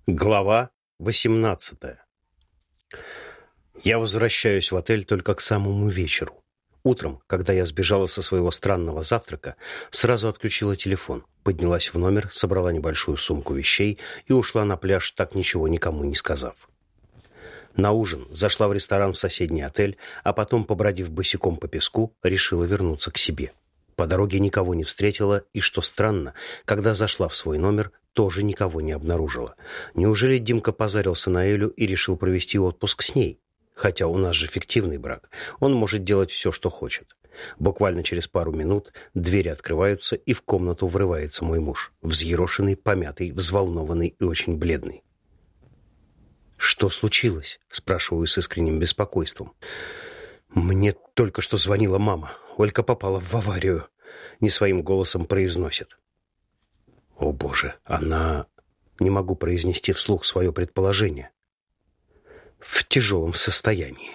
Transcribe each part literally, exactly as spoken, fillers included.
Глава восемнадцатая. Я возвращаюсь в отель только к самому вечеру. Утром, когда я сбежала со своего странного завтрака, сразу отключила телефон, поднялась в номер, собрала небольшую сумку вещей и ушла на пляж, так ничего никому не сказав. На ужин зашла в ресторан в соседний отель, а потом, побродив босиком по песку, решила вернуться к себе. По дороге никого не встретила, и, что странно, когда зашла в свой номер, тоже никого не обнаружила. Неужели Димка позарился на Элю и решил провести отпуск с ней? Хотя у нас же фиктивный брак, он может делать все, что хочет. Буквально через пару минут двери открываются, и в комнату врывается мой муж, взъерошенный, помятый, взволнованный и очень бледный. «Что случилось?» – спрашиваю с искренним беспокойством. «Мне только что звонила мама. Ольга попала в аварию», — не своим голосом произносит. «О, Боже, она...» Не могу произнести вслух свое предположение. «В тяжелом состоянии».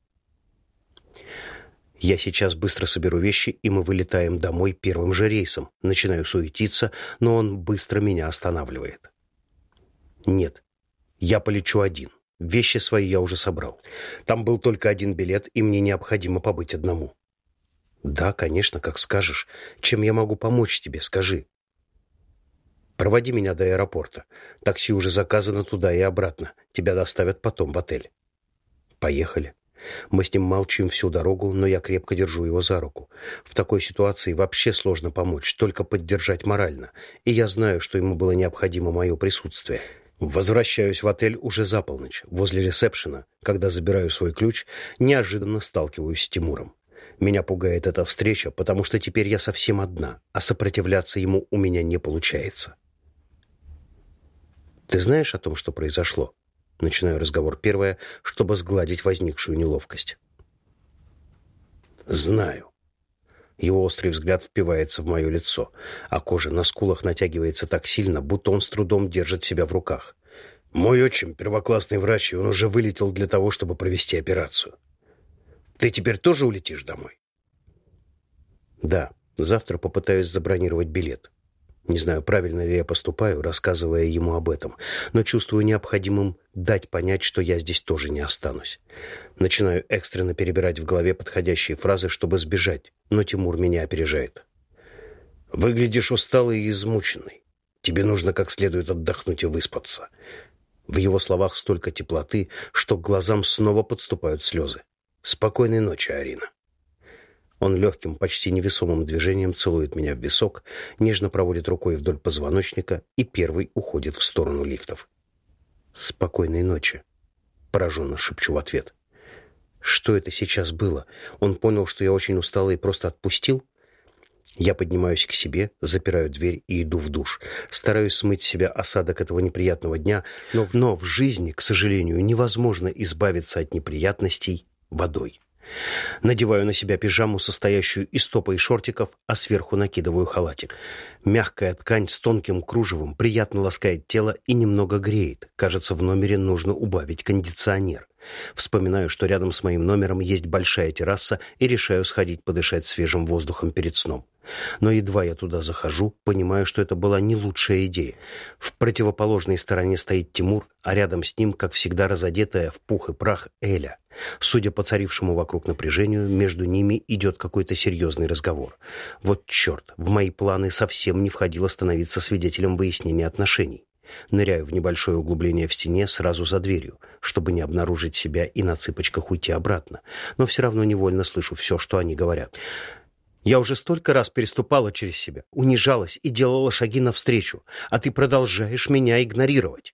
Я сейчас быстро соберу вещи, и мы вылетаем домой первым же рейсом. Начинаю суетиться, но он быстро меня останавливает. «Нет, я полечу один. Вещи свои я уже собрал. Там был только один билет, и мне необходимо побыть одному». «Да, конечно, как скажешь. Чем я могу помочь тебе, скажи?» «Проводи меня до аэропорта. Такси уже заказано туда и обратно. Тебя доставят потом в отель». «Поехали». Мы с ним молчим всю дорогу, но я крепко держу его за руку. В такой ситуации вообще сложно помочь, только поддержать морально. И я знаю, что ему было необходимо мое присутствие. Возвращаюсь в отель уже за полночь. Возле ресепшена, когда забираю свой ключ, неожиданно сталкиваюсь с Тимуром. Меня пугает эта встреча, потому что теперь я совсем одна, а сопротивляться ему у меня не получается. «Ты знаешь о том, что произошло?» Начинаю разговор первое, чтобы сгладить возникшую неловкость. «Знаю». Его острый взгляд впивается в мое лицо, а кожа на скулах натягивается так сильно, будто он с трудом держит себя в руках. «Мой отчим — первоклассный врач, и он уже вылетел для того, чтобы провести операцию. Ты теперь тоже улетишь домой?» «Да, завтра попытаюсь забронировать билет. Не знаю, правильно ли я поступаю, рассказывая ему об этом, но чувствую необходимым дать понять, что я здесь тоже не останусь. Начинаю экстренно перебирать в голове подходящие фразы, чтобы сбежать, но Тимур меня опережает. «Выглядишь усталый и измученный. Тебе нужно как следует отдохнуть и выспаться». В его словах столько теплоты, что к глазам снова подступают слезы. «Спокойной ночи, Арина». Он легким, почти невесомым движением целует меня в висок, нежно проводит рукой вдоль позвоночника и первый уходит в сторону лифтов. «Спокойной ночи», — пораженно шепчу в ответ. Что это сейчас было? Он понял, что я очень устала и просто отпустил? Я поднимаюсь к себе, запираю дверь и иду в душ. Стараюсь смыть с себя осадок этого неприятного дня, но, но в жизни, к сожалению, невозможно избавиться от неприятностей водой. Надеваю на себя пижаму, состоящую из топа и шортиков, а сверху накидываю халатик. Мягкая ткань с тонким кружевом приятно ласкает тело и немного греет. Кажется, в номере нужно убавить кондиционер. Вспоминаю, что рядом с моим номером есть большая терраса, и решаю сходить подышать свежим воздухом перед сном. Но едва я туда захожу, понимаю, что это была не лучшая идея. В противоположной стороне стоит Тимур, а рядом с ним, как всегда, разодетая в пух и прах Эля. Судя по царившему вокруг напряжению, между ними идет какой-то серьезный разговор. Вот черт, в мои планы совсем не входило становиться свидетелем выяснения отношений. Ныряю в небольшое углубление в стене сразу за дверью, чтобы не обнаружить себя и на цыпочках уйти обратно, но все равно невольно слышу все, что они говорят. «Я уже столько раз переступала через себя, унижалась и делала шаги навстречу, а ты продолжаешь меня игнорировать».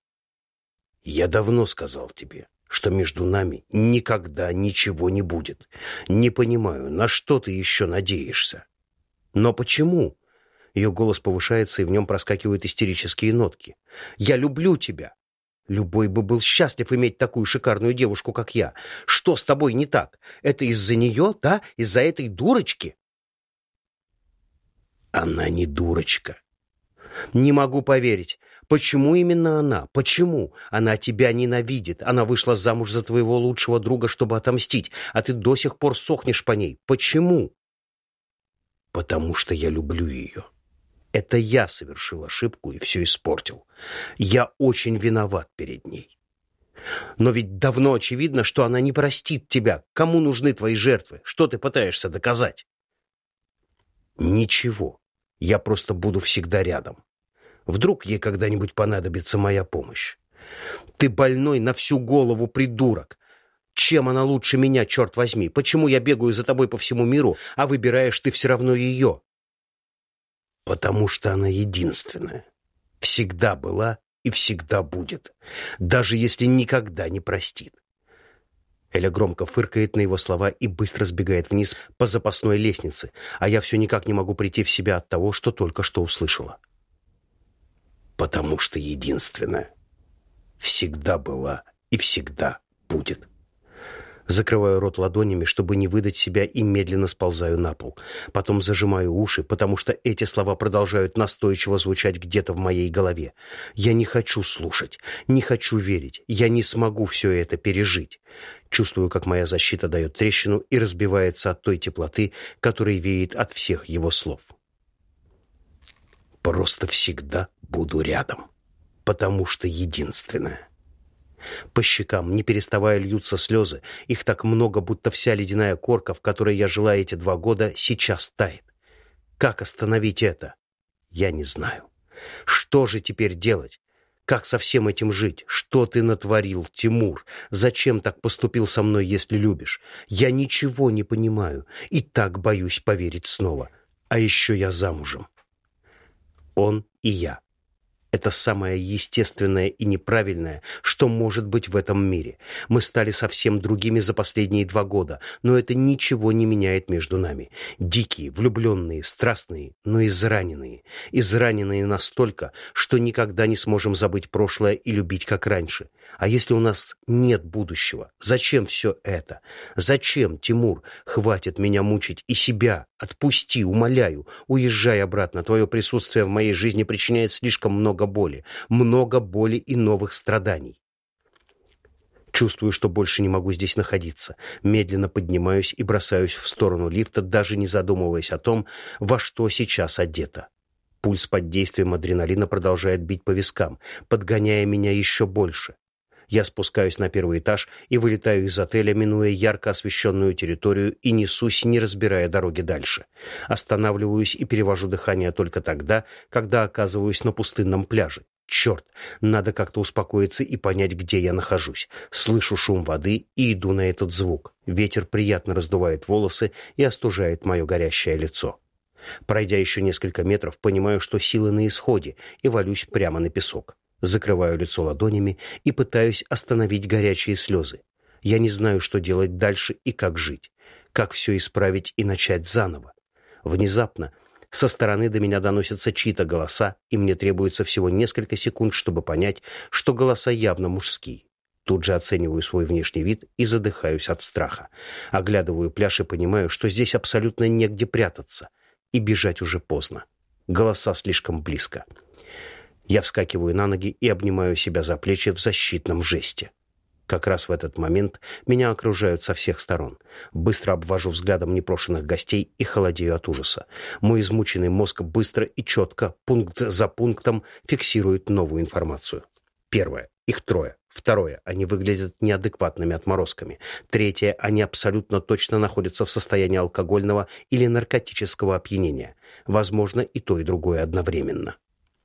«Я давно сказал тебе, что между нами никогда ничего не будет. Не понимаю, на что ты еще надеешься?» «Но почему?» Ее голос повышается, и в нем проскакивают истерические нотки. «Я люблю тебя. Любой бы был счастлив иметь такую шикарную девушку, как я. Что с тобой не так? Это из-за нее, да? Из-за этой дурочки?» «Она не дурочка». «Не могу поверить. Почему именно она? Почему? Она тебя ненавидит. Она вышла замуж за твоего лучшего друга, чтобы отомстить, а ты до сих пор сохнешь по ней. Почему?» «Потому что я люблю ее. Это я совершил ошибку и все испортил. Я очень виноват перед ней. Но ведь давно очевидно, что она не простит тебя. Кому нужны твои жертвы? Что ты пытаешься доказать? Ничего. Я просто буду всегда рядом. Вдруг ей когда-нибудь понадобится моя помощь. Ты больной на всю голову придурок. Чем она лучше меня, черт возьми? Почему я бегаю за тобой по всему миру, а выбираешь ты все равно ее? Потому что она единственная. Всегда была и всегда будет. Даже если никогда не простит. Эля громко фыркает на его слова и быстро сбегает вниз по запасной лестнице, а я все никак не могу прийти в себя от того, что только что услышала. Потому что единственная. Всегда была и всегда будет. Закрываю рот ладонями, чтобы не выдать себя, и медленно сползаю на пол. Потом зажимаю уши, потому что эти слова продолжают настойчиво звучать где-то в моей голове. Я не хочу слушать, не хочу верить. Я не смогу все это пережить. Чувствую, как моя защита дает трещину и разбивается от той теплоты, которая веет от всех его слов. Просто всегда буду рядом, потому что единственная. По щекам, не переставая, льются слезы. Их так много, будто вся ледяная корка, в которой я жила эти два года, сейчас тает. Как остановить это? Я не знаю. Что же теперь делать? Как со всем этим жить? Что ты натворил, Тимур? Зачем так поступил со мной, если любишь? Я ничего не понимаю и так боюсь поверить снова. А еще я замужем. Он и я. Это самое естественное и неправильное, что может быть в этом мире. Мы стали совсем другими за последние два года, но это ничего не меняет между нами. Дикие, влюбленные, страстные, но израненные. Израненные настолько, что никогда не сможем забыть прошлое и любить как раньше. А если у нас нет будущего? Зачем все это? Зачем, Тимур? Хватит меня мучить и себя. Отпусти, умоляю. Уезжай обратно. Твое присутствие в моей жизни причиняет слишком много боли. Много боли и новых страданий. Чувствую, что больше не могу здесь находиться. Медленно поднимаюсь и бросаюсь в сторону лифта, даже не задумываясь о том, во что сейчас одета. Пульс под действием адреналина продолжает бить по вискам, подгоняя меня еще больше. Я спускаюсь на первый этаж и вылетаю из отеля, минуя ярко освещенную территорию, и несусь, не разбирая дороги дальше. Останавливаюсь и перевожу дыхание только тогда, когда оказываюсь на пустынном пляже. Черт, надо как-то успокоиться и понять, где я нахожусь. Слышу шум воды и иду на этот звук. Ветер приятно раздувает волосы и остужает мое горящее лицо. Пройдя еще несколько метров, понимаю, что силы на исходе, и валюсь прямо на песок. Закрываю лицо ладонями и пытаюсь остановить горячие слезы. Я не знаю, что делать дальше и как жить. Как все исправить и начать заново. Внезапно со стороны до меня доносятся чьи-то голоса, и мне требуется всего несколько секунд, чтобы понять, что голоса явно мужские. Тут же оцениваю свой внешний вид и задыхаюсь от страха. Оглядываю пляж и понимаю, что здесь абсолютно негде прятаться. И бежать уже поздно. Голоса слишком близко. Я вскакиваю на ноги и обнимаю себя за плечи в защитном жесте. Как раз в этот момент меня окружают со всех сторон. Быстро обвожу взглядом непрошенных гостей и холодею от ужаса. Мой измученный мозг быстро и четко, пункт за пунктом, фиксирует новую информацию. Первое. Их трое. Второе. Они выглядят неадекватными отморозками. Третье. Они абсолютно точно находятся в состоянии алкогольного или наркотического опьянения. Возможно, и то, и другое одновременно.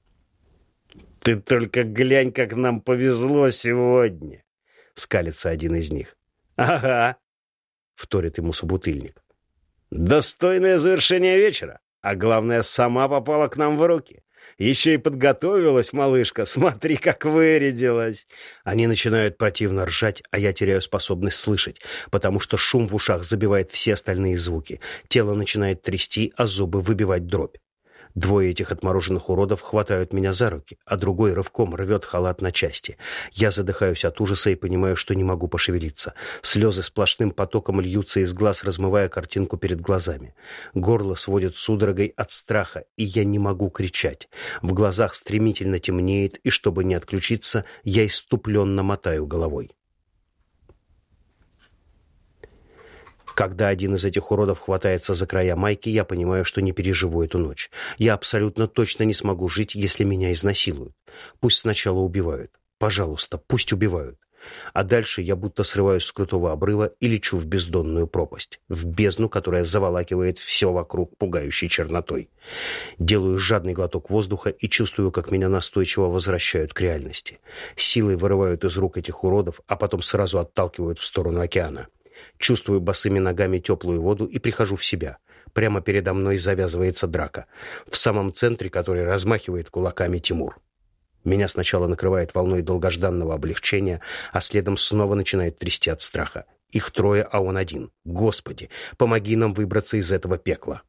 «Ты только глянь, как нам повезло сегодня!» — скалится один из них. «Ага!» — вторит ему собутыльник. «Достойное завершение вечера, а главное, сама попала к нам в руки. Еще и подготовилась, малышка, смотри, как вырядилась!» Они начинают противно ржать, а я теряю способность слышать, потому что шум в ушах забивает все остальные звуки. Тело начинает трясти, а зубы выбивать дробь. Двое этих отмороженных уродов хватают меня за руки, а другой рывком рвет халат на части. Я задыхаюсь от ужаса и понимаю, что не могу пошевелиться. Слезы сплошным потоком льются из глаз, размывая картинку перед глазами. Горло сводит судорогой от страха, и я не могу кричать. В глазах стремительно темнеет, и чтобы не отключиться, я исступленно мотаю головой. Когда один из этих уродов хватается за края майки, я понимаю, что не переживу эту ночь. Я абсолютно точно не смогу жить, если меня изнасилуют. Пусть сначала убивают. Пожалуйста, пусть убивают. А дальше я будто срываюсь с крутого обрыва и лечу в бездонную пропасть. В бездну, которая заволакивает все вокруг пугающей чернотой. Делаю жадный глоток воздуха и чувствую, как меня настойчиво возвращают к реальности. Силой вырывают из рук этих уродов, а потом сразу отталкивают в сторону океана. Чувствую босыми ногами теплую воду и прихожу в себя. Прямо передо мной завязывается драка. В самом центре, который размахивает кулаками Тимур. Меня сначала накрывает волной долгожданного облегчения, а следом снова начинает трясти от страха. Их трое, а он один. Господи, помоги нам выбраться из этого пекла.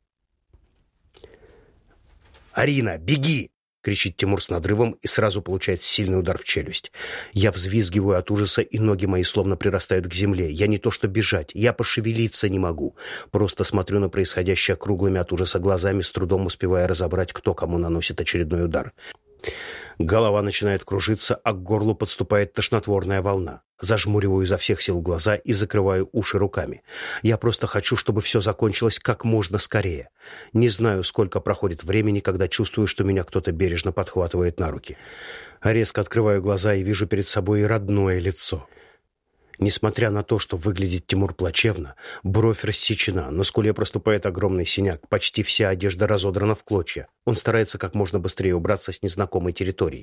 «Арина, беги!» — кричит Тимур с надрывом и сразу получает сильный удар в челюсть. Я взвизгиваю от ужаса, и ноги мои словно прирастают к земле. Я не то что бежать, я пошевелиться не могу. Просто смотрю на происходящее круглыми от ужаса глазами, с трудом успевая разобрать, кто кому наносит очередной удар. Голова начинает кружиться, а к горлу подступает тошнотворная волна. Зажмуриваю изо всех сил глаза и закрываю уши руками. Я просто хочу, чтобы все закончилось как можно скорее. Не знаю, сколько проходит времени, когда чувствую, что меня кто-то бережно подхватывает на руки. Резко открываю глаза и вижу перед собой родное лицо. Несмотря на то, что выглядит Тимур плачевно, бровь рассечена, на скуле проступает огромный синяк, почти вся одежда разодрана в клочья. Он старается как можно быстрее убраться с незнакомой территории.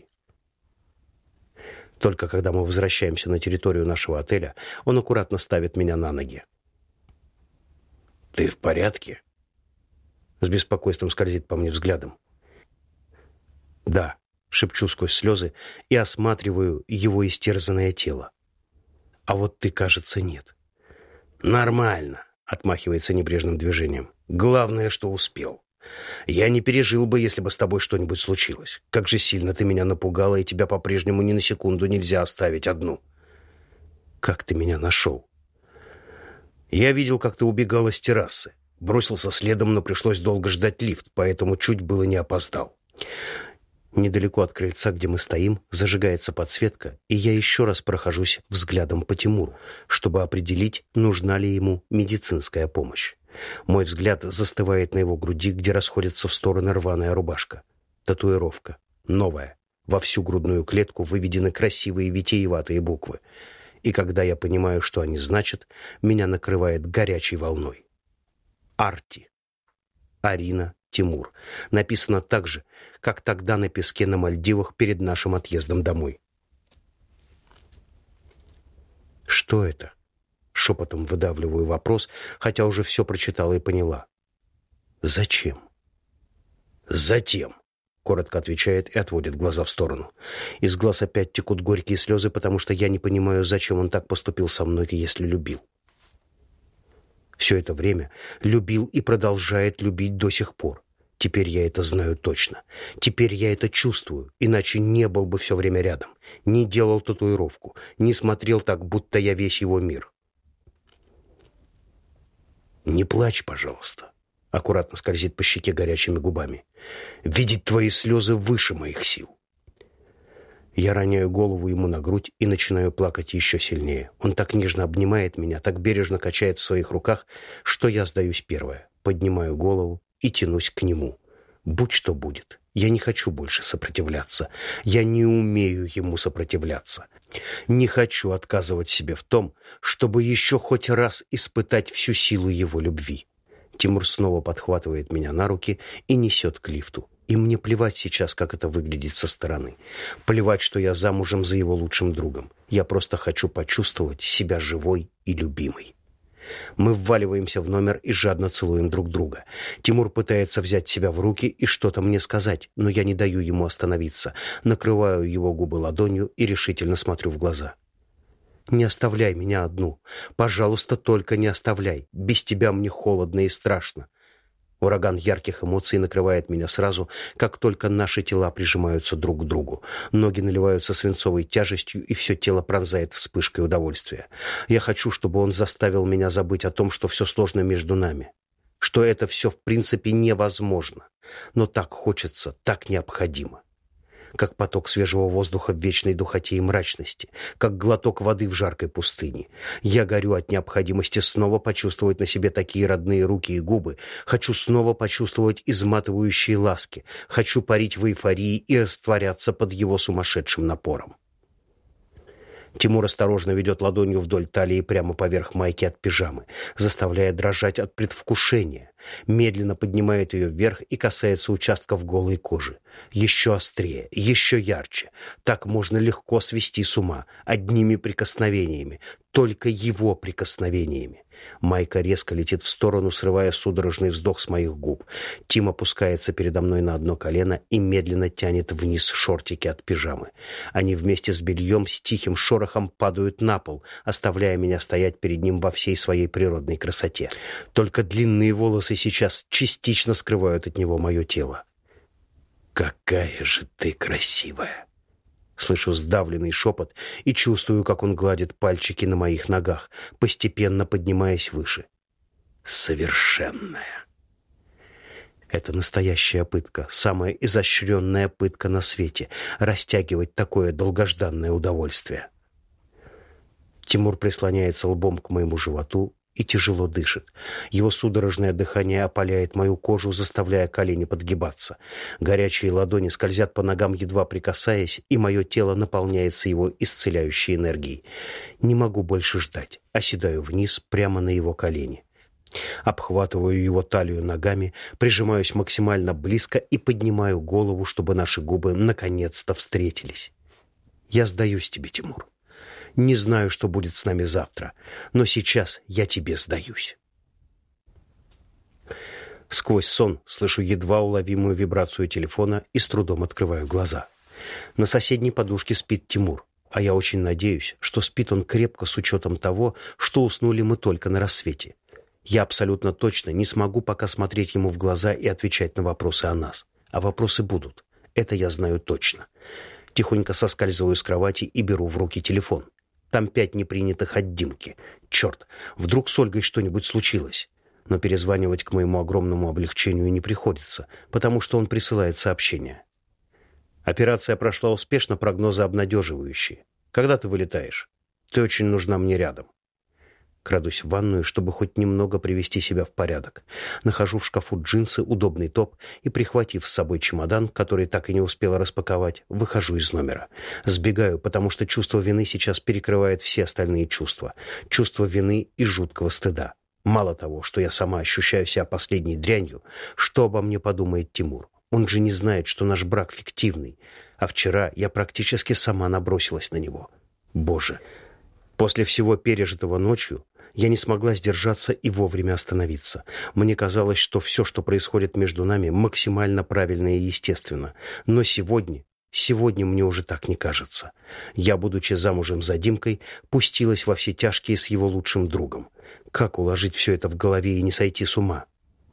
Только когда мы возвращаемся на территорию нашего отеля, он аккуратно ставит меня на ноги. «Ты в порядке?» С беспокойством скользит по мне взглядом. «Да», — шепчу сквозь слезы и осматриваю его истерзанное тело. «А вот ты, кажется, нет». «Нормально», — отмахивается небрежным движением. «Главное, что успел. Я не пережил бы, если бы с тобой что-нибудь случилось. Как же сильно ты меня напугала, и тебя по-прежнему ни на секунду нельзя оставить одну». «Как ты меня нашел?» «Я видел, как ты убегала с террасы. Бросился следом, но пришлось долго ждать лифт, поэтому чуть было не опоздал». Недалеко от крыльца, где мы стоим, зажигается подсветка, и я еще раз прохожусь взглядом по Тимуру, чтобы определить, нужна ли ему медицинская помощь. Мой взгляд застывает на его груди, где расходится в стороны рваная рубашка. Татуировка. Новая. Во всю грудную клетку выведены красивые витиеватые буквы. И когда я понимаю, что они значат, меня накрывает горячей волной. Арти. Арина Тимур. Написано так же, как тогда на песке на Мальдивах перед нашим отъездом домой. «Что это?» Шепотом выдавливаю вопрос, хотя уже все прочитала и поняла. «Зачем?» «Затем», — коротко отвечает и отводит глаза в сторону. Из глаз опять текут горькие слезы, потому что я не понимаю, зачем он так поступил со мной, если любил. Все это время любил и продолжает любить до сих пор. Теперь я это знаю точно. Теперь я это чувствую, иначе не был бы все время рядом, не делал татуировку, не смотрел так, будто я весь его мир. «Не плачь, пожалуйста», — аккуратно скользит по щеке горячими губами. «Видеть твои слезы выше моих сил». Я роняю голову ему на грудь и начинаю плакать еще сильнее. Он так нежно обнимает меня, так бережно качает в своих руках, что я сдаюсь первая. Поднимаю голову и тянусь к нему. Будь что будет. Я не хочу больше сопротивляться. Я не умею ему сопротивляться. Не хочу отказывать себе в том, чтобы еще хоть раз испытать всю силу его любви. Тимур снова подхватывает меня на руки и несет к лифту. И мне плевать сейчас, как это выглядит со стороны. Плевать, что я замужем за его лучшим другом. Я просто хочу почувствовать себя живой и любимой. Мы вваливаемся в номер и жадно целуем друг друга. Тимур пытается взять себя в руки и что-то мне сказать, но я не даю ему остановиться. Накрываю его губы ладонью и решительно смотрю в глаза. «Не оставляй меня одну. Пожалуйста, только не оставляй. Без тебя мне холодно и страшно». Ураган ярких эмоций накрывает меня сразу, как только наши тела прижимаются друг к другу. Ноги наливаются свинцовой тяжестью, и все тело пронзает вспышкой удовольствия. Я хочу, чтобы он заставил меня забыть о том, что все сложно между нами. Что это все в принципе невозможно. Но так хочется, так необходимо. как поток свежего воздуха в вечной духоте и мрачности, как глоток воды в жаркой пустыне. Я горю от необходимости снова почувствовать на себе такие родные руки и губы, хочу снова почувствовать изматывающие ласки, хочу парить в эйфории и растворяться под его сумасшедшим напором. Тимур осторожно ведет ладонью вдоль талии прямо поверх майки от пижамы, заставляя дрожать от предвкушения. Медленно поднимает ее вверх и касается участков голой кожи. Еще острее, еще ярче. Так можно легко свести с ума, одними прикосновениями, только его прикосновениями. Майка резко летит в сторону, срывая судорожный вздох с моих губ. Тим опускается передо мной на одно колено и медленно тянет вниз шортики от пижамы. Они вместе с бельем с тихим шорохом падают на пол, оставляя меня стоять перед ним во всей своей природной красоте. Только длинные волосы сейчас частично скрывают от него мое тело. «Какая же ты красивая!» Слышу сдавленный шепот и чувствую, как он гладит пальчики на моих ногах, постепенно поднимаясь выше. «Совершенная!» Это настоящая пытка, самая изощренная пытка на свете — растягивать такое долгожданное удовольствие. Тимур прислоняется лбом к моему животу и тяжело дышит. Его судорожное дыхание опаляет мою кожу, заставляя колени подгибаться. Горячие ладони скользят по ногам, едва прикасаясь, и мое тело наполняется его исцеляющей энергией. Не могу больше ждать. Оседаю вниз, прямо на его колени. Обхватываю его талию ногами, прижимаюсь максимально близко и поднимаю голову, чтобы наши губы наконец-то встретились. Я сдаюсь тебе, Тимур. Не знаю, что будет с нами завтра, но сейчас я тебе сдаюсь. Сквозь сон слышу едва уловимую вибрацию телефона и с трудом открываю глаза. На соседней подушке спит Тимур, а я очень надеюсь, что спит он крепко с учетом того, что уснули мы только на рассвете. Я абсолютно точно не смогу пока смотреть ему в глаза и отвечать на вопросы о нас. А вопросы будут. Это я знаю точно. Тихонько соскальзываю с кровати и беру в руки телефон. Там пять непринятых от Димки. Черт, вдруг с Ольгой что-нибудь случилось. Но перезванивать к моему огромному облегчению не приходится, потому что он присылает сообщение. Операция прошла успешно, прогнозы обнадеживающие. Когда ты вылетаешь? Ты очень нужна мне рядом. Крадусь в ванную, чтобы хоть немного привести себя в порядок. Нахожу в шкафу джинсы, удобный топ и, прихватив с собой чемодан, который так и не успела распаковать, выхожу из номера. Сбегаю, потому что чувство вины сейчас перекрывает все остальные чувства. Чувство вины и жуткого стыда. Мало того, что я сама ощущаю себя последней дрянью, что обо мне подумает Тимур? Он же не знает, что наш брак фиктивный. А вчера я практически сама набросилась на него. Боже! После всего пережитого ночью я не смогла сдержаться и вовремя остановиться. Мне казалось, что все, что происходит между нами, максимально правильно и естественно. Но сегодня, сегодня мне уже так не кажется. Я, будучи замужем за Димкой, пустилась во все тяжкие с его лучшим другом. Как уложить все это в голове и не сойти с ума?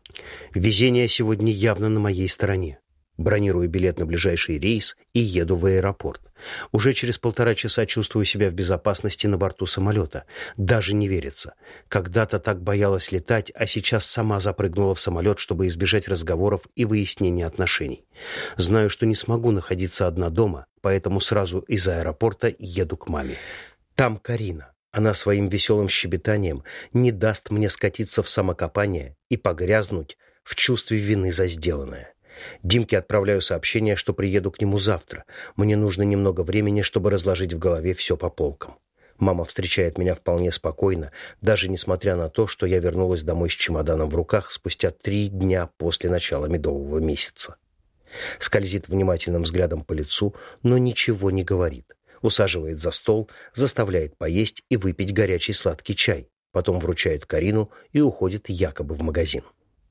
Везение сегодня явно на моей стороне. Бронирую билет на ближайший рейс и еду в аэропорт. Уже через полтора часа чувствую себя в безопасности на борту самолета. Даже не верится. Когда-то так боялась летать, а сейчас сама запрыгнула в самолет, чтобы избежать разговоров и выяснения отношений. Знаю, что не смогу находиться одна дома, поэтому сразу из аэропорта еду к маме. Там Карина. Она своим веселым щебетанием не даст мне скатиться в самокопание и погрязнуть в чувстве вины за сделанное. Димке отправляю сообщение, что приеду к нему завтра. Мне нужно немного времени, чтобы разложить в голове все по полкам. Мама встречает меня вполне спокойно, даже несмотря на то, что я вернулась домой с чемоданом в руках спустя три дня после начала медового месяца. Скользит внимательным взглядом по лицу, но ничего не говорит. Усаживает за стол, заставляет поесть и выпить горячий сладкий чай. Потом вручает Карину и уходит якобы в магазин.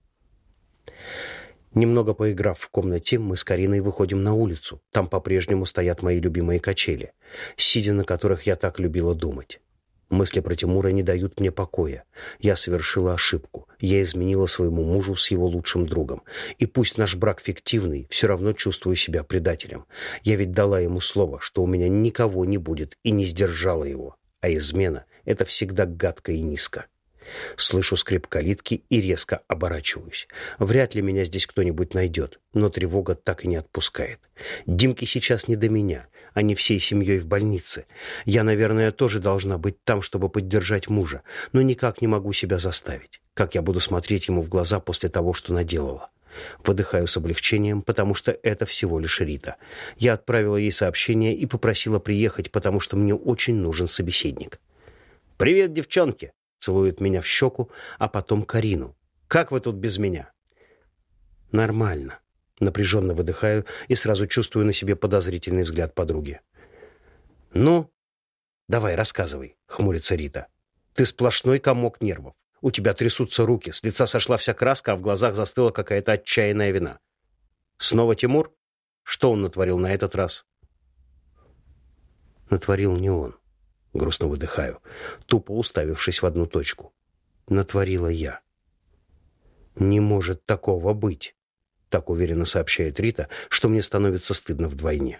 Немного поиграв в комнате, мы с Кариной выходим на улицу. Там по-прежнему стоят мои любимые качели, сидя на которых я так любила думать. Мысли про Тимура не дают мне покоя. Я совершила ошибку. Я изменила своему мужу с его лучшим другом. И пусть наш брак фиктивный, все равно чувствую себя предателем. Я ведь дала ему слово, что у меня никого не будет, и не сдержала его. А измена — это всегда гадко и низко. Слышу скрип калитки и резко оборачиваюсь. Вряд ли меня здесь кто-нибудь найдет, но тревога так и не отпускает. Димке сейчас не до меня. Они всей семьей в больнице. Я, наверное, тоже должна быть там, чтобы поддержать мужа, но никак не могу себя заставить. Как я буду смотреть ему в глаза после того, что наделала? Выдыхаю с облегчением, потому что это всего лишь Рита. Я отправила ей сообщение и попросила приехать, потому что мне очень нужен собеседник. «Привет, девчонки!» — целует меня в щеку, а потом Карину. «Как вы тут без меня?» «Нормально». Напряженно выдыхаю и сразу чувствую на себе подозрительный взгляд подруги. «Ну, давай, рассказывай», — хмурится Рита. «Ты сплошной комок нервов. У тебя трясутся руки, с лица сошла вся краска, а в глазах застыла какая-то отчаянная вина. Снова Тимур? Что он натворил на этот раз?» «Натворил не он», — грустно выдыхаю, тупо уставившись в одну точку. «Натворила я». «Не может такого быть», — так уверенно сообщает Рита, что мне становится стыдно вдвойне.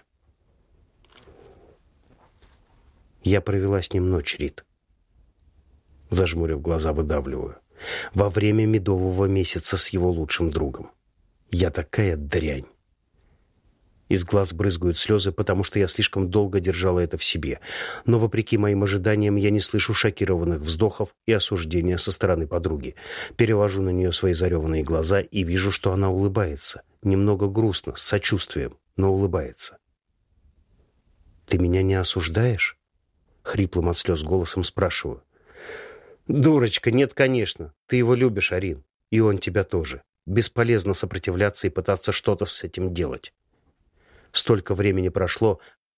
«Я провела с ним ночь, Рит». Зажмурив глаза, выдавливаю. «Во время медового месяца с его лучшим другом. Я такая дрянь». Из глаз брызгают слезы, потому что я слишком долго держала это в себе. Но, вопреки моим ожиданиям, я не слышу шокированных вздохов и осуждения со стороны подруги. Перевожу на нее свои зареванные глаза и вижу, что она улыбается. Немного грустно, с сочувствием, но улыбается. «Ты меня не осуждаешь?» Хриплым от слез голосом спрашиваю. «Дурочка, нет, конечно. Ты его любишь, Арин. И он тебя тоже. Бесполезно сопротивляться и пытаться что-то с этим делать. Столько времени прошло,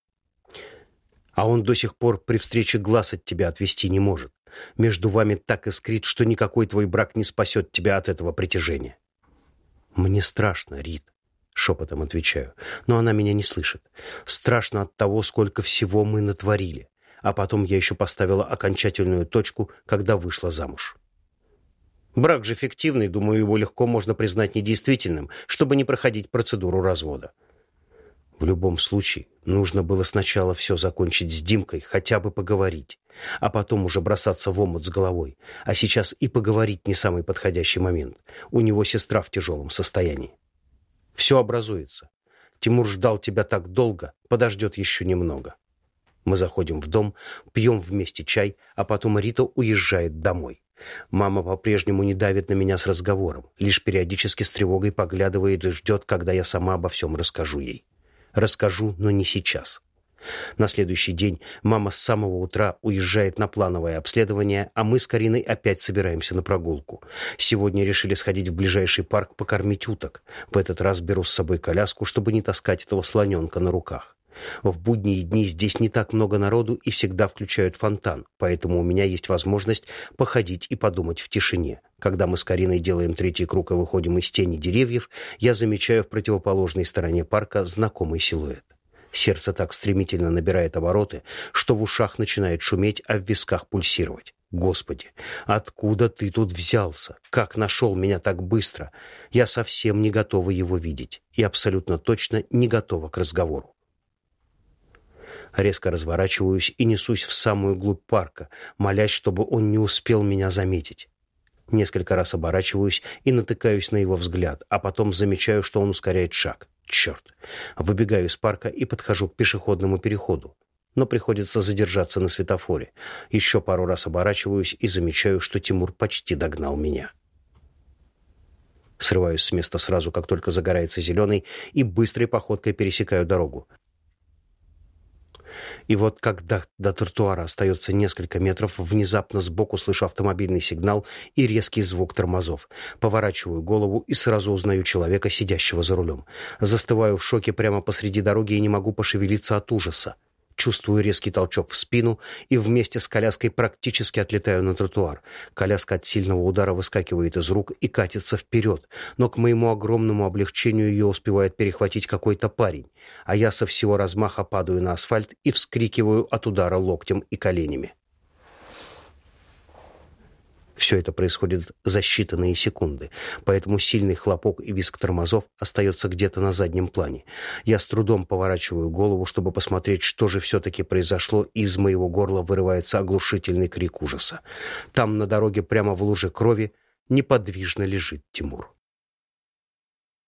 а он до сих пор при встрече глаз от тебя отвести не может. Между вами так искрит, что никакой твой брак не спасет тебя от этого притяжения». «Мне страшно, Рит», — шепотом отвечаю, но она меня не слышит. «Страшно от того, сколько всего мы натворили. А потом я еще поставила окончательную точку, когда вышла замуж. Брак же фиктивный, думаю, его легко можно признать недействительным, чтобы не проходить процедуру развода. В любом случае, нужно было сначала все закончить с Димкой, хотя бы поговорить, а потом уже бросаться в омут с головой. А сейчас и поговорить не самый подходящий момент. У него сестра в тяжелом состоянии. Все образуется. Тимур ждал тебя так долго, подождет еще немного». Мы заходим в дом, пьем вместе чай, а потом Рита уезжает домой. Мама по-прежнему не давит на меня с разговором, лишь периодически с тревогой поглядывает и ждет, когда я сама обо всем расскажу ей. Расскажу, но не сейчас. На следующий день мама с самого утра уезжает на плановое обследование, а мы с Кариной опять собираемся на прогулку. Сегодня решили сходить в ближайший парк покормить уток. В этот раз беру с собой коляску, чтобы не таскать этого слоненка на руках. В будние дни здесь не так много народу и всегда включают фонтан, поэтому у меня есть возможность походить и подумать в тишине. Когда мы с Кариной делаем третий круг и выходим из тени деревьев, я замечаю в противоположной стороне парка знакомый силуэт. Сердце так стремительно набирает обороты, что в ушах начинает шуметь, а в висках пульсировать. Господи, откуда ты тут взялся? Как нашел меня так быстро? Я совсем не готова его видеть и абсолютно точно не готова к разговору. Резко разворачиваюсь и несусь в самую глубь парка, молясь, чтобы он не успел меня заметить. Несколько раз оборачиваюсь и натыкаюсь на его взгляд, а потом замечаю, что он ускоряет шаг. Черт! Выбегаю из парка и подхожу к пешеходному переходу. Но приходится задержаться на светофоре. Еще пару раз оборачиваюсь и замечаю, что Тимур почти догнал меня. Срываюсь с места сразу, как только загорается зеленый, и быстрой походкой пересекаю дорогу. И вот когда до тротуара остается несколько метров, внезапно сбоку слышу автомобильный сигнал и резкий звук тормозов. Поворачиваю голову и сразу узнаю человека, сидящего за рулем. Застываю в шоке прямо посреди дороги и не могу пошевелиться от ужаса. Чувствую резкий толчок в спину и вместе с коляской практически отлетаю на тротуар. Коляска от сильного удара выскакивает из рук и катится вперед, но к моему огромному облегчению ее успевает перехватить какой-то парень, а я со всего размаха падаю на асфальт и вскрикиваю от удара локтем и коленями. Все это происходит за считанные секунды, поэтому сильный хлопок и визг тормозов остается где-то на заднем плане. Я с трудом поворачиваю голову, чтобы посмотреть, что же все-таки произошло, и из моего горла вырывается оглушительный крик ужаса. Там, на дороге, прямо в луже крови, неподвижно лежит Тимур.